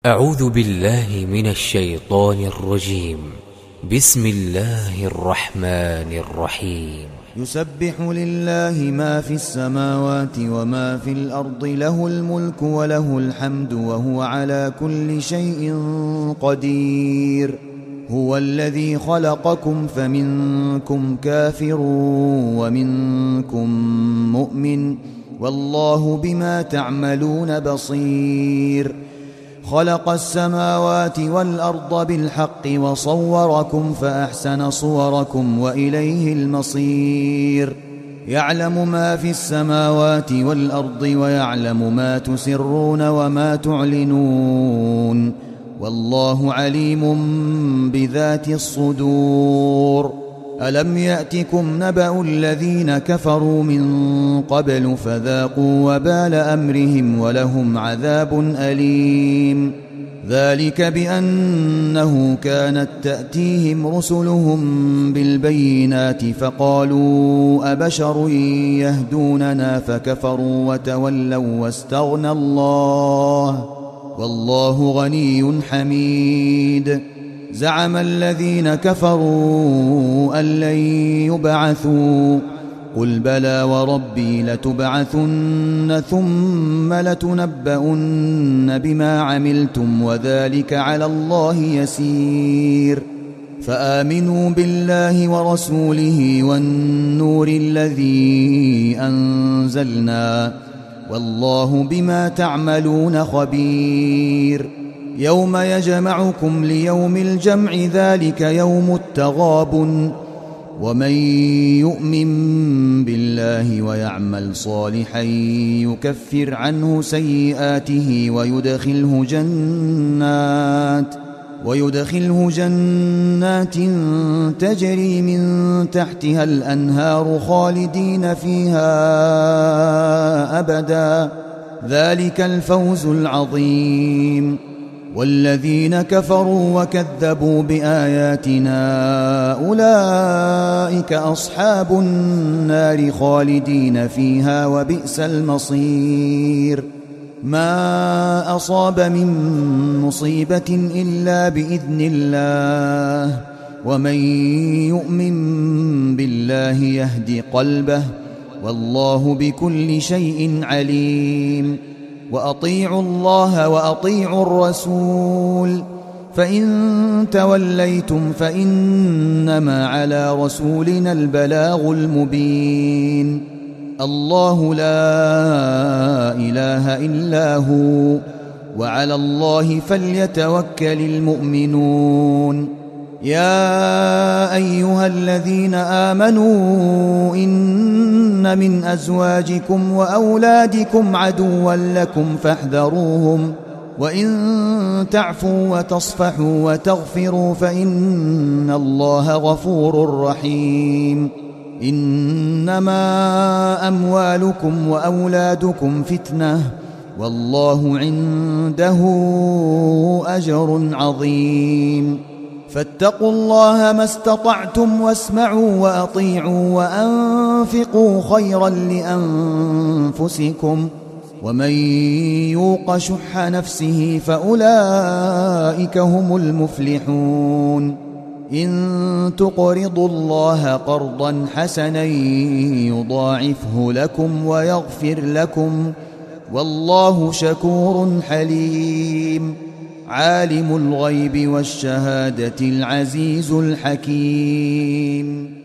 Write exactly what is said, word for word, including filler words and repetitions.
أعوذ بالله من الشيطان الرجيم. بسم الله الرحمن الرحيم. يسبح لله ما في السماوات وما في الأرض، له الملك وله الحمد وهو على كل شيء قدير. هو الذي خلقكم فمنكم كافر ومنكم مؤمن، والله بما تعملون بصير. خلق السماوات والأرض بالحق وصوركم فأحسن صوركم وإليه المصير. يعلم ما في السماوات والأرض ويعلم ما تسرون وما تعلنون، والله عليم بذات الصدور. ألم يأتكم نبأ الذين كفروا من قبل فذاقوا وبال أمرهم ولهم عذاب أليم. ذلك بأنه كانت تأتيهم رسلهم بالبينات فقالوا أبشر يهدوننا فكفروا وتولوا واستغنى الله، والله غني حميد. زعم الذين كفروا أن لن يبعثوا، قل بلى وربي لتبعثن ثم لتنبؤن بما عملتم وذلك على الله يسير. فآمنوا بالله ورسوله والنور الذي أنزلنا، والله بما تعملون خبير. يوم يجمعكم ليوم الجمع، ذلك يوم التغابن. ومن يؤمن بالله ويعمل صالحا يكفر عنه سيئاته ويدخله جنات ويدخله جنات تجري من تحتها الأنهار خالدين فيها أبدا، ذلك الفوز العظيم. والذين كفروا وكذبوا بآياتنا أولئك أصحاب النار خالدين فيها وبئس المصير. ما أصاب من مصيبة إلا بإذن الله، ومن يؤمن بالله يهد قلبه، والله بكل شيء عليم. وأطيعوا الله وأطيعوا الرسول، فإن توليتم فإنما على رسولنا البلاغ المبين. الله لا إله إلا هو، وعلى الله فليتوكل المؤمنون. يا أيها الذين آمنوا إن من أزواجكم وأولادكم عدوا لكم فاحذروهم، وإن تعفوا وتصفحوا وتغفروا فإن الله غفور رحيم. إنما أموالكم وأولادكم فتنة، والله عنده أجر عظيم. فاتقوا الله ما استطعتم واسمعوا وأطيعوا وأنفقوا خيرا لأنفسكم، ومن يوق شح نفسه فأولئك هم المفلحون. إن تقرضوا الله قرضا حسنا يضاعفه لكم ويغفر لكم، والله شكور حليم. عالم الغيب والشهادة العزيز الحكيم.